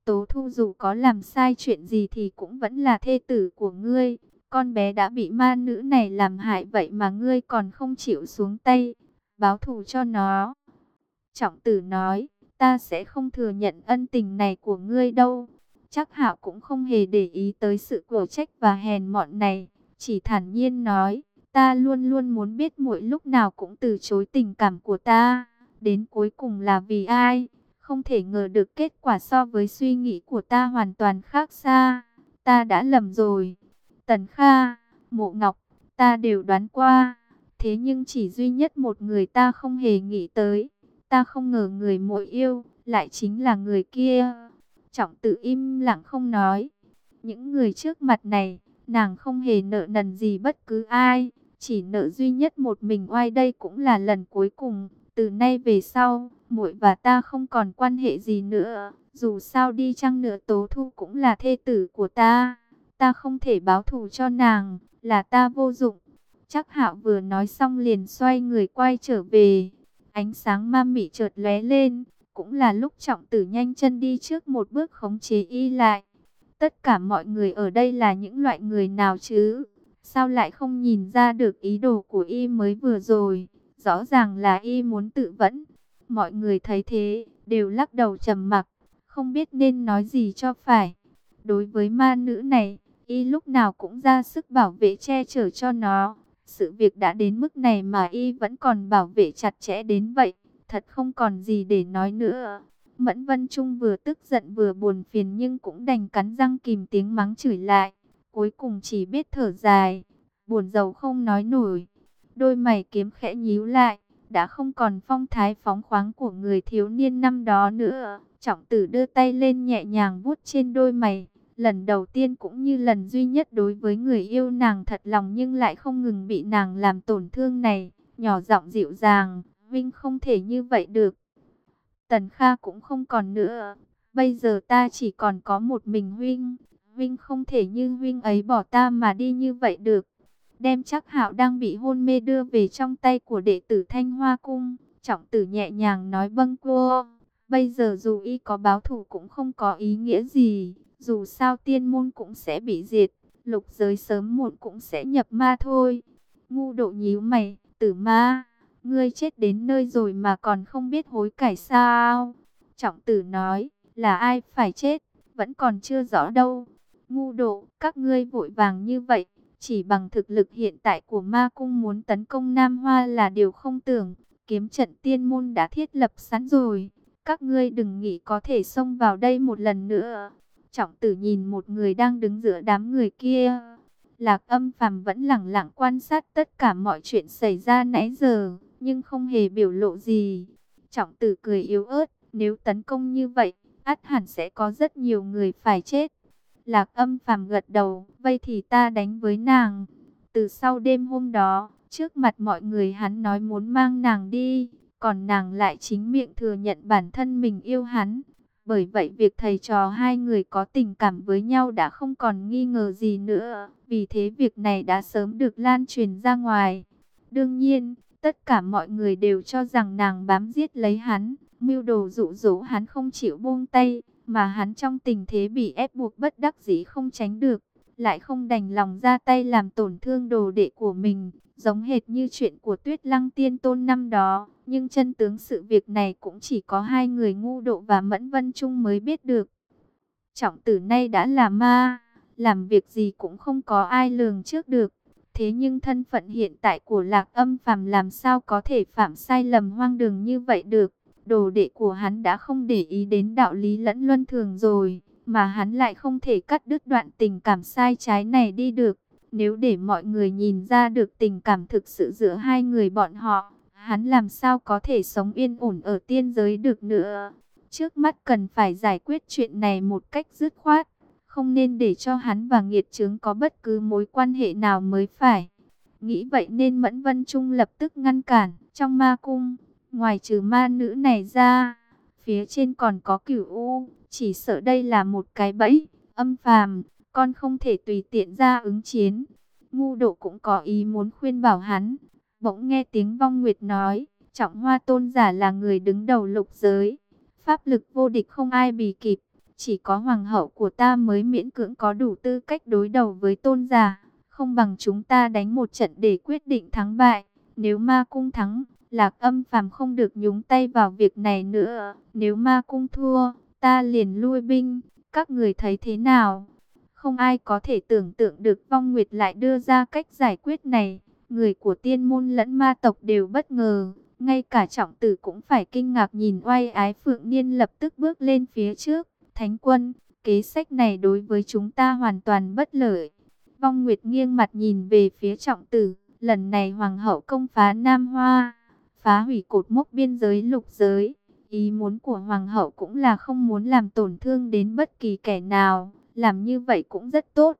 Tố Thu dù có làm sai chuyện gì thì cũng vẫn là thê tử của ngươi. Con bé đã bị ma nữ này làm hại, vậy mà ngươi còn không chịu xuống tay báo thù cho nó. Trọng Tử nói, ta sẽ không thừa nhận ân tình này của ngươi đâu. Trác Hạo cũng không hề để ý tới sự cổ trách và hèn mọn này, chỉ thản nhiên nói, ta luôn luôn muốn biết muội lúc nào cũng từ chối tình cảm của ta, đến cuối cùng là vì ai? Không thể ngờ được kết quả so với suy nghĩ của ta hoàn toàn khác xa. Ta đã lầm rồi. Tần Kha, Mộ Ngọc, ta đều đoán qua. Thế nhưng chỉ duy nhất một người ta không hề nghĩ tới. Ta không ngờ người muội yêu lại chính là người kia. Trọng Tử im lặng không nói. Những người trước mặt này, nàng không hề nợ nần gì bất cứ ai. Chỉ nợ duy nhất một mình oai, đây cũng là lần cuối cùng. Từ nay về sau, muội và ta không còn quan hệ gì nữa. Dù sao đi chăng nữa Tố Thu cũng là thê tử của ta. Ta không thể báo thù cho nàng, là ta vô dụng. Trác Hạo vừa nói xong liền xoay người quay trở về. Ánh sáng ma mị chợt lóe lên, cũng là lúc Trọng Tử nhanh chân đi trước một bước khống chế y lại. Tất cả mọi người ở đây là những loại người nào chứ? Sao lại không nhìn ra được ý đồ của y mới vừa rồi? Rõ ràng là y muốn tự vẫn. Mọi người thấy thế, đều lắc đầu trầm mặc, không biết nên nói gì cho phải. Đối với ma nữ này, y lúc nào cũng ra sức bảo vệ che chở cho nó. Sự việc đã đến mức này mà y vẫn còn bảo vệ chặt chẽ đến vậy, thật không còn gì để nói nữa. Mẫn Vân Trung vừa tức giận vừa buồn phiền nhưng cũng đành cắn răng kìm tiếng mắng chửi lại. Cuối cùng chỉ biết thở dài, buồn rầu không nói nổi. Đôi mày kiếm khẽ nhíu lại, đã không còn phong thái phóng khoáng của người thiếu niên năm đó nữa. Trọng Tử đưa tay lên nhẹ nhàng vuốt trên đôi mày. Lần đầu tiên cũng như lần duy nhất đối với người yêu nàng thật lòng nhưng lại không ngừng bị nàng làm tổn thương này. Nhỏ giọng dịu dàng, Vinh không thể như vậy được. Tần Kha cũng không còn nữa. Bây giờ ta chỉ còn có một mình Huynh. Huynh không thể như Huynh ấy bỏ ta mà đi như vậy được. Đem Trác Hạo đang bị hôn mê đưa về trong tay của đệ tử Thanh Hoa Cung. Trọng Tử nhẹ nhàng nói vâng cô. Bây giờ dù y có báo thù cũng không có ý nghĩa gì. Dù sao tiên môn cũng sẽ bị diệt. Lục giới sớm muộn cũng sẽ nhập ma thôi. Ngu Độ nhíu mày. Tử ma, ngươi chết đến nơi rồi mà còn không biết hối cải sao? Trọng Tử nói, là ai phải chết, vẫn còn chưa rõ đâu. Ngu Độ, các ngươi vội vàng như vậy, chỉ bằng thực lực hiện tại của ma cung muốn tấn công Nam Hoa là điều không tưởng. Kiếm trận tiên môn đã thiết lập sẵn rồi, các ngươi đừng nghĩ có thể xông vào đây một lần nữa. Trọng Tử nhìn một người đang đứng giữa đám người kia. Lạc Âm Phàm vẫn lẳng lặng quan sát tất cả mọi chuyện xảy ra nãy giờ, nhưng không hề biểu lộ gì. Trọng Tử cười yếu ớt, nếu tấn công như vậy, ắt hẳn sẽ có rất nhiều người phải chết. Lạc Âm Phàm gật đầu, vậy thì ta đánh với nàng. Từ sau đêm hôm đó, trước mặt mọi người hắn nói muốn mang nàng đi, còn nàng lại chính miệng thừa nhận bản thân mình yêu hắn. Bởi vậy việc thầy trò hai người có tình cảm với nhau đã không còn nghi ngờ gì nữa. Vì thế việc này đã sớm được lan truyền ra ngoài. Đương nhiên, tất cả mọi người đều cho rằng nàng bám giết lấy hắn, mưu đồ dụ dỗ hắn không chịu buông tay, mà hắn trong tình thế bị ép buộc bất đắc dĩ không tránh được, lại không đành lòng ra tay làm tổn thương đồ đệ của mình, giống hệt như chuyện của Tuyết Lăng Tiên Tôn năm đó. Nhưng chân tướng sự việc này cũng chỉ có hai người Ngu Độ và Mẫn Vân Trung mới biết được. Trọng Tử nay đã là ma, làm việc gì cũng không có ai lường trước được. Thế nhưng thân phận hiện tại của Lạc Âm Phàm làm sao có thể phạm sai lầm hoang đường như vậy được. Đồ đệ của hắn đã không để ý đến đạo lý lẫn luân thường rồi, mà hắn lại không thể cắt đứt đoạn tình cảm sai trái này đi được. Nếu để mọi người nhìn ra được tình cảm thực sự giữa hai người bọn họ, hắn làm sao có thể sống yên ổn ở tiên giới được nữa. Trước mắt cần phải giải quyết chuyện này một cách dứt khoát, không nên để cho hắn và nghiệt chướng có bất cứ mối quan hệ nào mới phải. Nghĩ vậy nên Mẫn Vân Trung lập tức ngăn cản. Trong ma cung, ngoài trừ ma nữ này ra, phía trên còn có Cửu U, chỉ sợ đây là một cái bẫy. Âm Phàm, con không thể tùy tiện ra ứng chiến. Ngu Độ cũng có ý muốn khuyên bảo hắn. Bỗng nghe tiếng Vong Nguyệt nói, Trọng Hoa tôn giả là người đứng đầu lục giới, pháp lực vô địch không ai bì kịp. Chỉ có hoàng hậu của ta mới miễn cưỡng có đủ tư cách đối đầu với tôn giả. Không bằng chúng ta đánh một trận để quyết định thắng bại. Nếu ma cung thắng, Lạc Âm Phàm không được nhúng tay vào việc này nữa. Nếu ma cung thua, ta liền lui binh. Các người thấy thế nào? Không ai có thể tưởng tượng được Vong Nguyệt lại đưa ra cách giải quyết này. Người của tiên môn lẫn ma tộc đều bất ngờ. Ngay cả Trọng Tử cũng phải kinh ngạc nhìn oai ái Phượng Niên lập tức bước lên phía trước. Thánh quân, kế sách này đối với chúng ta hoàn toàn bất lợi. Vong Nguyệt nghiêng mặt nhìn về phía Trọng Tử. Lần này Hoàng hậu công phá Nam Hoa, phá hủy cột mốc biên giới lục giới. Ý muốn của Hoàng hậu cũng là không muốn làm tổn thương đến bất kỳ kẻ nào. Làm như vậy cũng rất tốt.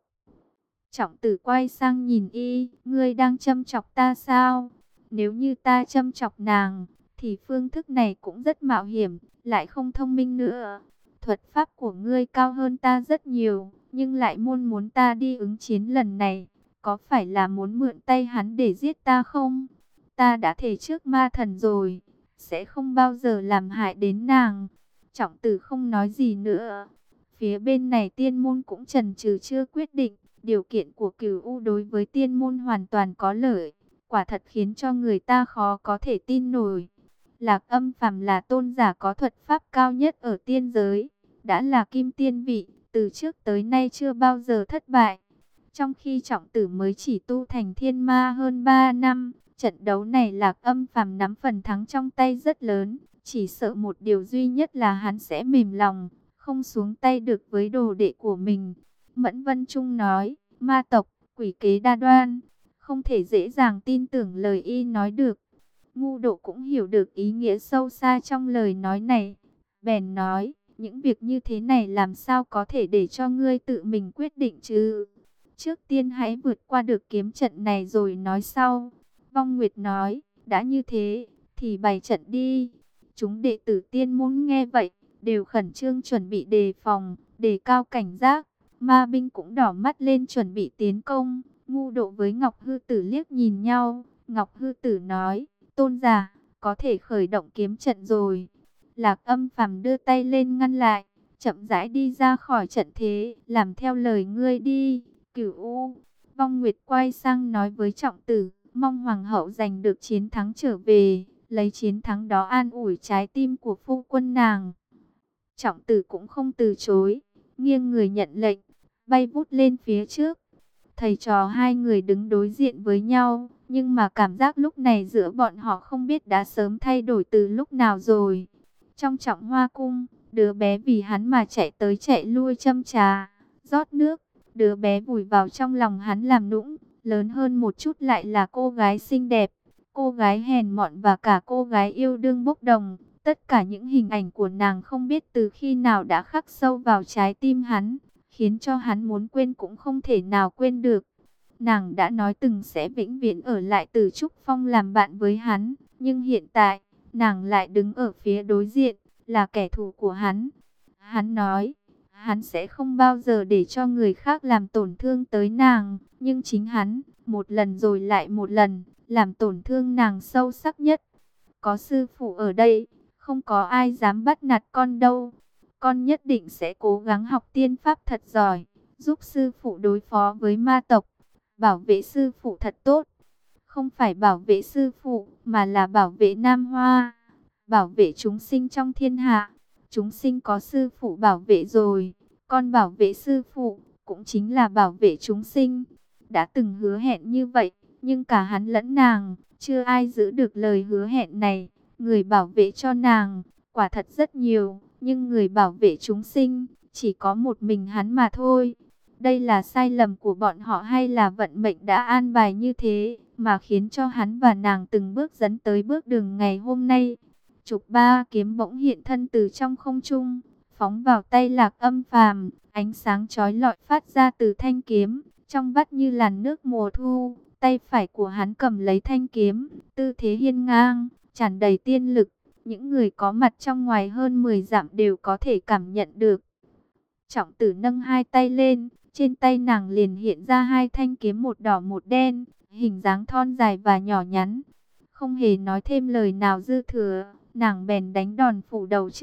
Trọng Tử quay sang nhìn y, ngươi đang châm chọc ta sao? Nếu như ta châm chọc nàng, thì phương thức này cũng rất mạo hiểm, lại không thông minh nữa. Thuật pháp của ngươi cao hơn ta rất nhiều, nhưng lại muốn muốn ta đi ứng chiến lần này. Có phải là muốn mượn tay hắn để giết ta không? Ta đã thề trước ma thần rồi, sẽ không bao giờ làm hại đến nàng. Trọng Tử không nói gì nữa. Phía bên này tiên môn cũng chần chừ chưa quyết định. Điều kiện của Cửu U đối với tiên môn hoàn toàn có lợi. Quả thật khiến cho người ta khó có thể tin nổi. Lạc Âm Phàm là tôn giả có thuật pháp cao nhất ở tiên giới. Đã là kim tiên vị, từ trước tới nay chưa bao giờ thất bại. Trong khi Trọng Tử mới chỉ tu thành thiên ma hơn ba năm. Trận đấu này Lạc Âm Phàm nắm phần thắng trong tay rất lớn. Chỉ sợ một điều duy nhất là hắn sẽ mềm lòng, không xuống tay được với đồ đệ của mình. Mẫn Vân Trung nói, ma tộc, quỷ kế đa đoan, không thể dễ dàng tin tưởng lời y nói được. Ngu Độ cũng hiểu được ý nghĩa sâu xa trong lời nói này. Bèn nói, những việc như thế này làm sao có thể để cho ngươi tự mình quyết định chứ? Trước tiên hãy vượt qua được kiếm trận này rồi nói sau. Vong Nguyệt nói, đã như thế, thì bày trận đi. Chúng đệ tử tiên môn nghe vậy, đều khẩn trương chuẩn bị đề phòng, đề cao cảnh giác. Ma binh cũng đỏ mắt lên chuẩn bị tiến công. Ngu Độ với Ngọc Hư Tử liếc nhìn nhau. Ngọc Hư Tử nói, tôn giả, có thể khởi động kiếm trận rồi. Lạc Âm Phàm đưa tay lên ngăn lại, chậm rãi đi ra khỏi trận thế, làm theo lời ngươi đi. Cửu U. Vong Nguyệt quay sang nói với Trọng Tử, mong hoàng hậu giành được chiến thắng trở về, lấy chiến thắng đó an ủi trái tim của phu quân nàng. Trọng Tử cũng không từ chối, nghiêng người nhận lệnh, bay vút lên phía trước. Thầy trò hai người đứng đối diện với nhau, nhưng mà cảm giác lúc này giữa bọn họ không biết đã sớm thay đổi từ lúc nào rồi. Trong Trọng Hoa cung, đứa bé vì hắn mà chạy tới chạy lui châm trà, rót nước. Đứa bé vùi vào trong lòng hắn làm nũng, lớn hơn một chút lại là cô gái xinh đẹp, cô gái hèn mọn và cả cô gái yêu đương bốc đồng. Tất cả những hình ảnh của nàng không biết từ khi nào đã khắc sâu vào trái tim hắn, khiến cho hắn muốn quên cũng không thể nào quên được. Nàng đã nói từng sẽ vĩnh viễn ở lại Tử Trúc Phong làm bạn với hắn, nhưng hiện tại, nàng lại đứng ở phía đối diện, là kẻ thù của hắn. Hắn nói, hắn sẽ không bao giờ để cho người khác làm tổn thương tới nàng, nhưng chính hắn, một lần rồi lại một lần, làm tổn thương nàng sâu sắc nhất. Có sư phụ ở đây, không có ai dám bắt nạt con đâu. Con nhất định sẽ cố gắng học tiên pháp thật giỏi, giúp sư phụ đối phó với ma tộc, bảo vệ sư phụ thật tốt. Không phải bảo vệ sư phụ, mà là bảo vệ Nam Hoa, bảo vệ chúng sinh trong thiên hạ. Chúng sinh có sư phụ bảo vệ rồi, con bảo vệ sư phụ, cũng chính là bảo vệ chúng sinh. Đã từng hứa hẹn như vậy, nhưng cả hắn lẫn nàng, chưa ai giữ được lời hứa hẹn này. Người bảo vệ cho nàng, quả thật rất nhiều, nhưng người bảo vệ chúng sinh, chỉ có một mình hắn mà thôi. Đây là sai lầm của bọn họ hay là vận mệnh đã an bài như thế, mà khiến cho hắn và nàng từng bước dẫn tới bước đường ngày hôm nay. Trục ba kiếm bỗng hiện thân từ trong không trung, phóng vào tay Lạc Âm Phàm, ánh sáng chói lọi phát ra từ thanh kiếm, trong vắt như làn nước mùa thu. Tay phải của hắn cầm lấy thanh kiếm, tư thế hiên ngang, tràn đầy tiên lực. Những người có mặt trong ngoài hơn mười dặm đều có thể cảm nhận được. Trọng Tử nâng hai tay lên, trên tay nàng liền hiện ra hai thanh kiếm một đỏ một đen, hình dáng thon dài và nhỏ nhắn. Không hề nói thêm lời nào dư thừa, nàng bèn đánh đòn phủ đầu trước,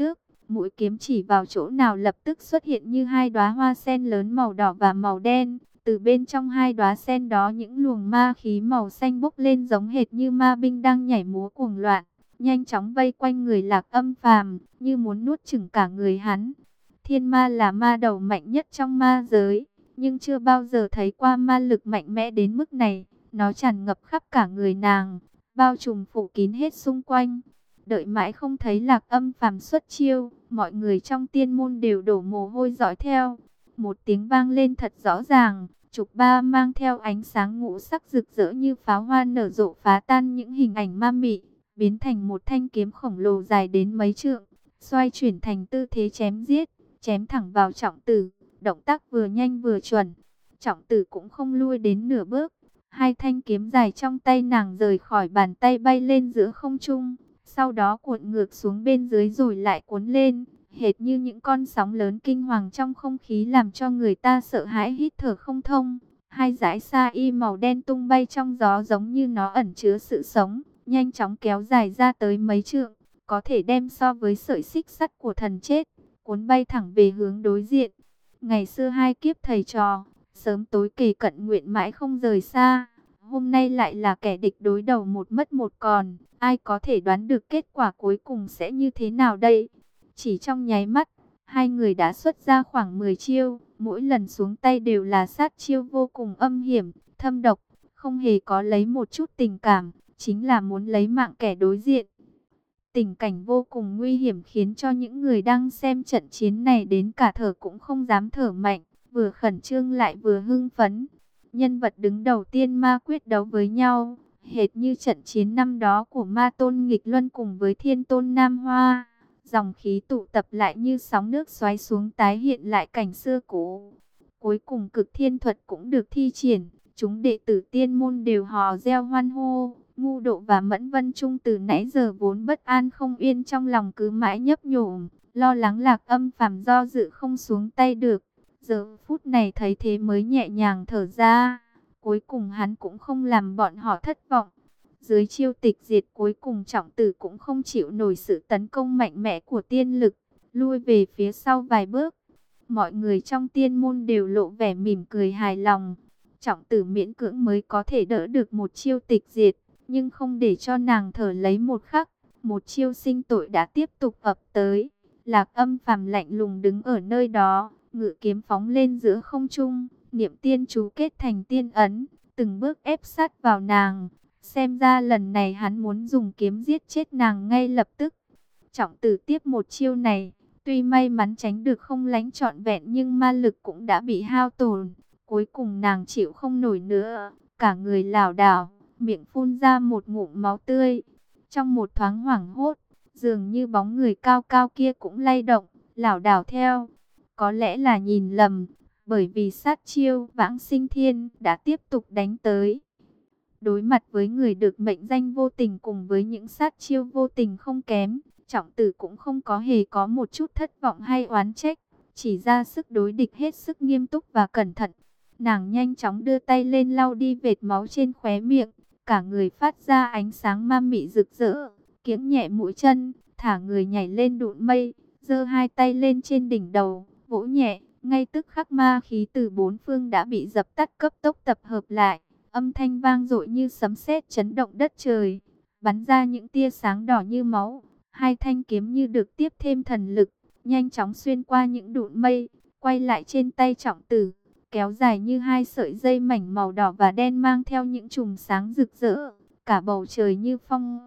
Mũi kiếm chỉ vào chỗ nào lập tức xuất hiện như hai đóa hoa sen lớn màu đỏ và màu đen. Từ bên trong hai đóa sen đó những luồng ma khí màu xanh bốc lên giống hệt như ma binh đang nhảy múa cuồng loạn, nhanh chóng vây quanh người Lạc Âm Phàm, như muốn nuốt chửng cả người hắn. Thiên ma là ma đầu mạnh nhất trong ma giới, nhưng chưa bao giờ thấy qua ma lực mạnh mẽ đến mức này. Nó tràn ngập khắp cả người nàng, bao trùm phủ kín hết xung quanh. Đợi mãi không thấy Lạc Âm Phàm xuất chiêu, mọi người trong tiên môn đều đổ mồ hôi dõi theo. Một tiếng vang lên thật rõ ràng, trục ba mang theo ánh sáng ngũ sắc rực rỡ như pháo hoa nở rộ phá tan những hình ảnh ma mị, biến thành một thanh kiếm khổng lồ dài đến mấy trượng, xoay chuyển thành tư thế chém giết, chém thẳng vào Trọng Tử, động tác vừa nhanh vừa chuẩn. Trọng Tử cũng không lui đến nửa bước, hai thanh kiếm dài trong tay nàng rời khỏi bàn tay bay lên giữa không trung, sau đó cuộn ngược xuống bên dưới rồi lại cuốn lên, hệt như những con sóng lớn kinh hoàng trong không khí làm cho người ta sợ hãi hít thở không thông. Hai dải sa y màu đen tung bay trong gió giống như nó ẩn chứa sự sống, nhanh chóng kéo dài ra tới mấy trượng, có thể đem so với sợi xích sắt của thần chết, cuốn bay thẳng về hướng đối diện. Ngày xưa hai kiếp thầy trò, sớm tối kề cận nguyện mãi không rời xa, hôm nay lại là kẻ địch đối đầu một mất một còn. Ai có thể đoán được kết quả cuối cùng sẽ như thế nào đây? Chỉ trong nháy mắt, hai người đã xuất ra khoảng mười chiêu, mỗi lần xuống tay đều là sát chiêu vô cùng âm hiểm, thâm độc, không hề có lấy một chút tình cảm, chính là muốn lấy mạng kẻ đối diện. Tình cảnh vô cùng nguy hiểm khiến cho những người đang xem trận chiến này đến cả thở cũng không dám thở mạnh, vừa khẩn trương lại vừa hưng phấn. Nhân vật đứng đầu tiên ma quyết đấu với nhau, hệt như trận chiến năm đó của Ma Tôn Nghịch Luân cùng với Thiên Tôn Nam Hoa. Dòng khí tụ tập lại như sóng nước xoáy xuống tái hiện lại cảnh xưa cũ. Cuối cùng cực thiên thuật cũng được thi triển, chúng đệ tử tiên môn đều hò reo hoan hô. Ngu Độ và Mẫn Vân Trung từ nãy giờ vốn bất an không yên trong lòng cứ mãi nhấp nhổm, lo lắng Lạc Âm Phàm do dự không xuống tay được. Giờ phút này thấy thế mới nhẹ nhàng thở ra, cuối cùng hắn cũng không làm bọn họ thất vọng. Dưới chiêu tịch diệt cuối cùng Trọng Tử cũng không chịu nổi sự tấn công mạnh mẽ của tiên lực, lui về phía sau vài bước. Mọi người trong tiên môn đều lộ vẻ mỉm cười hài lòng. Trọng Tử miễn cưỡng mới có thể đỡ được một chiêu tịch diệt, nhưng không để cho nàng thở lấy một khắc. Một chiêu sinh tội đã tiếp tục ập tới. Lạc Âm Phàm lạnh lùng đứng ở nơi đó, ngự kiếm phóng lên giữa không trung, niệm tiên chú kết thành tiên ấn, từng bước ép sát vào nàng. Xem ra lần này hắn muốn dùng kiếm giết chết nàng ngay lập tức. Trọng Tử tiếp một chiêu này, tuy may mắn tránh được không lãnh trọn vẹn nhưng ma lực cũng đã bị hao tổn. Cuối cùng nàng chịu không nổi nữa, cả người lảo đảo, miệng phun ra một ngụm máu tươi. Trong một thoáng hoảng hốt, dường như bóng người cao cao kia cũng lay động, lảo đảo theo. Có lẽ là nhìn lầm, bởi vì sát chiêu Vãng Sinh Thiên đã tiếp tục đánh tới. Đối mặt với người được mệnh danh vô tình cùng với những sát chiêu vô tình không kém, Trọng Tử cũng không có hề có một chút thất vọng hay oán trách, chỉ ra sức đối địch hết sức nghiêm túc và cẩn thận. Nàng nhanh chóng đưa tay lên lau đi vệt máu trên khóe miệng, cả người phát ra ánh sáng ma mị rực rỡ, kiễng nhẹ mũi chân, thả người nhảy lên đụn mây, giơ hai tay lên trên đỉnh đầu, vỗ nhẹ, ngay tức khắc ma khí từ bốn phương đã bị dập tắt cấp tốc tập hợp lại. Âm thanh vang dội như sấm sét chấn động đất trời, bắn ra những tia sáng đỏ như máu. Hai thanh kiếm như được tiếp thêm thần lực, nhanh chóng xuyên qua những đụn mây, quay lại trên tay Trọng Tử, kéo dài như hai sợi dây mảnh màu đỏ và đen mang theo những chùm sáng rực rỡ, cả bầu trời như phong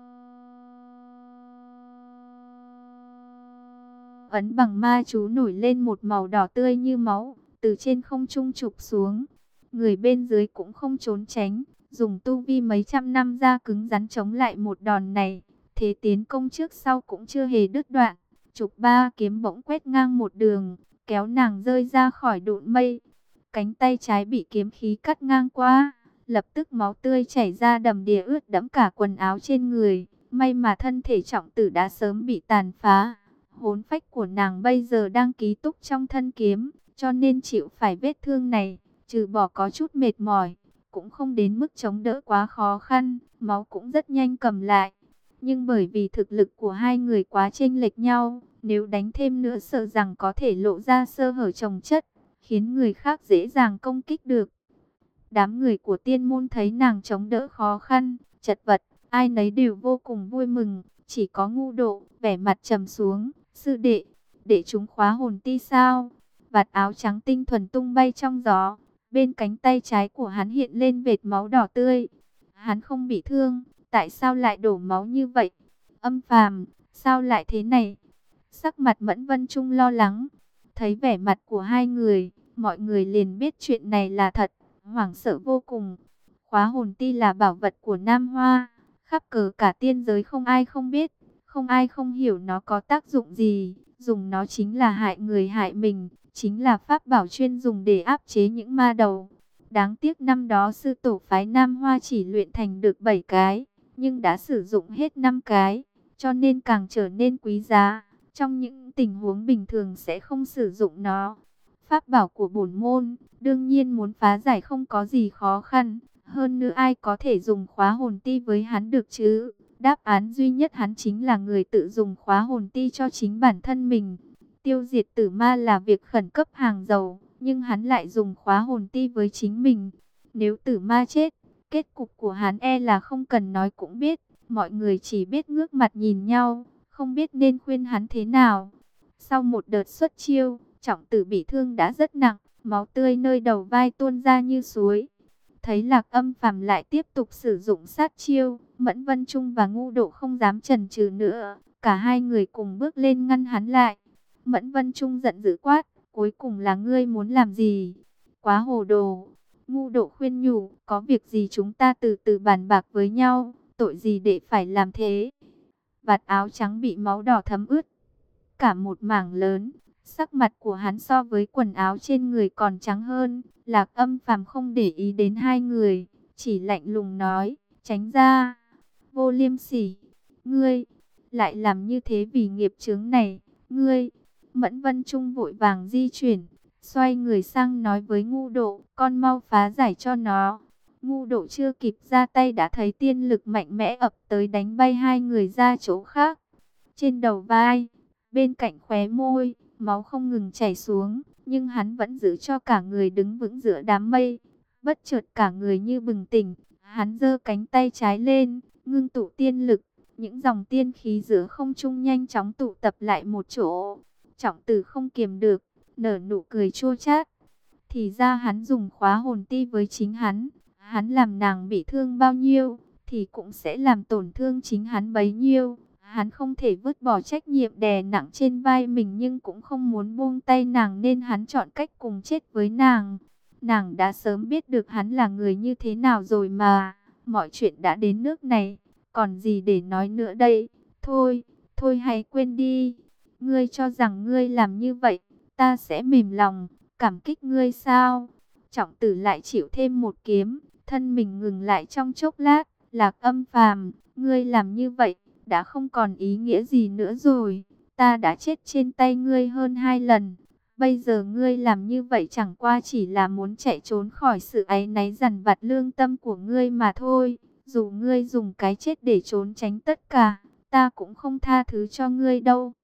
ấn bằng ma chú nổi lên một màu đỏ tươi như máu, từ trên không trung chụp xuống. Người bên dưới cũng không trốn tránh, dùng tu vi mấy trăm năm ra cứng rắn chống lại một đòn này. Thế tiến công trước sau cũng chưa hề đứt đoạn. Trục ba kiếm bỗng quét ngang một đường, kéo nàng rơi ra khỏi đụn mây. Cánh tay trái bị kiếm khí cắt ngang qua, lập tức máu tươi chảy ra đầm đìa ướt đẫm cả quần áo trên người. May mà thân thể Trọng Tử đã sớm bị tàn phá. Hồn phách của nàng bây giờ đang ký túc trong thân kiếm, cho nên chịu phải vết thương này. Trừ bỏ có chút mệt mỏi, cũng không đến mức chống đỡ quá khó khăn, máu cũng rất nhanh cầm lại. Nhưng bởi vì thực lực của hai người quá chênh lệch nhau, Nếu đánh thêm nữa sợ rằng có thể lộ ra sơ hở chồng chất, khiến người khác dễ dàng công kích được. Đám người của tiên môn thấy nàng chống đỡ khó khăn, chật vật, ai nấy đều vô cùng vui mừng. Chỉ có Ngu Độ, vẻ mặt trầm xuống. Sư đệ, để chúng khóa hồn ti sao? Vạt áo trắng tinh thuần tung bay trong gió. Bên cánh tay trái của hắn hiện lên vệt máu đỏ tươi. Hắn không bị thương, tại sao lại đổ máu như vậy? Âm Phàm, sao lại thế này? Sắc mặt Mẫn Vân Trung lo lắng. Thấy vẻ mặt của hai người, mọi người liền biết chuyện này là thật, hoảng sợ vô cùng. Khóa hồn ti là bảo vật của Nam Hoa, khắp cờ cả tiên giới không ai không biết, không ai không hiểu nó có tác dụng gì. Dùng nó chính là hại người hại mình, chính là pháp bảo chuyên dùng để áp chế những ma đầu. Đáng tiếc năm đó sư tổ phái Nam Hoa chỉ luyện thành được bảy cái, nhưng đã sử dụng hết năm cái, cho nên càng trở nên quý giá. Trong những tình huống bình thường sẽ không sử dụng nó. Pháp bảo của bổn môn, đương nhiên muốn phá giải không có gì khó khăn. Hơn nữa ai có thể dùng khóa hồn ti với hắn được chứ? Đáp án duy nhất hắn chính là người tự dùng khóa hồn ti cho chính bản thân mình. Tiêu diệt tử ma là việc khẩn cấp hàng đầu, nhưng hắn lại dùng khóa hồn ti với chính mình. Nếu tử ma chết, kết cục của hắn e là không cần nói cũng biết. Mọi người chỉ biết ngước mặt nhìn nhau, không biết nên khuyên hắn thế nào. Sau một đợt xuất chiêu, Trọng Tử bị thương đã rất nặng, máu tươi nơi đầu vai tuôn ra như suối. Thấy Lạc Âm Phàm lại tiếp tục sử dụng sát chiêu, Mẫn Vân Trung và Ngu Độ không dám chần chừ nữa, cả hai người cùng bước lên ngăn hắn lại. Mẫn Vân Trung giận dữ quát, cuối cùng là ngươi muốn làm gì? Quá hồ đồ. Ngu Độ khuyên nhủ, có việc gì chúng ta từ từ bàn bạc với nhau, tội gì để phải làm thế? Vạt áo trắng bị máu đỏ thấm ướt cả một mảng lớn, sắc mặt của hắn so với quần áo trên người còn trắng hơn. Lạc Âm Phàm không để ý đến hai người, chỉ lạnh lùng nói, tránh ra. Vô liêm sỉ, ngươi lại làm như thế vì nghiệp chướng này, ngươi. Mẫn Vân Trung vội vàng di chuyển, xoay người sang nói với Ngu Độ, con mau phá giải cho nó. Ngu Độ chưa kịp ra tay đã thấy tiên lực mạnh mẽ ập tới đánh bay hai người ra chỗ khác. Trên đầu vai, bên cạnh khóe môi, máu không ngừng chảy xuống, nhưng hắn vẫn giữ cho cả người đứng vững giữa đám mây. Bất chợt cả người như bừng tỉnh, hắn giơ cánh tay trái lên, ngưng tụ tiên lực, những dòng tiên khí giữa không trung nhanh chóng tụ tập lại một chỗ. Trọng Tử không kiềm được, nở nụ cười chua chát. Thì ra hắn dùng khóa hồn ti với chính hắn, hắn làm nàng bị thương bao nhiêu, thì cũng sẽ làm tổn thương chính hắn bấy nhiêu. Hắn không thể vứt bỏ trách nhiệm đè nặng trên vai mình, nhưng cũng không muốn buông tay nàng, nên hắn chọn cách cùng chết với nàng. Nàng đã sớm biết được hắn là người như thế nào rồi mà, mọi chuyện đã đến nước này, còn gì để nói nữa đây? Thôi, thôi hãy quên đi. Ngươi cho rằng ngươi làm như vậy, ta sẽ mềm lòng, cảm kích ngươi sao? Trọng Tử lại chịu thêm một kiếm, thân mình ngừng lại trong chốc lát. Lạc Âm Phàm, ngươi làm như vậy đã không còn ý nghĩa gì nữa rồi. Ta đã chết trên tay ngươi hơn hai lần. Bây giờ ngươi làm như vậy chẳng qua chỉ là muốn chạy trốn khỏi sự áy náy dằn vặt lương tâm của ngươi mà thôi. Dù ngươi dùng cái chết để trốn tránh tất cả, ta cũng không tha thứ cho ngươi đâu.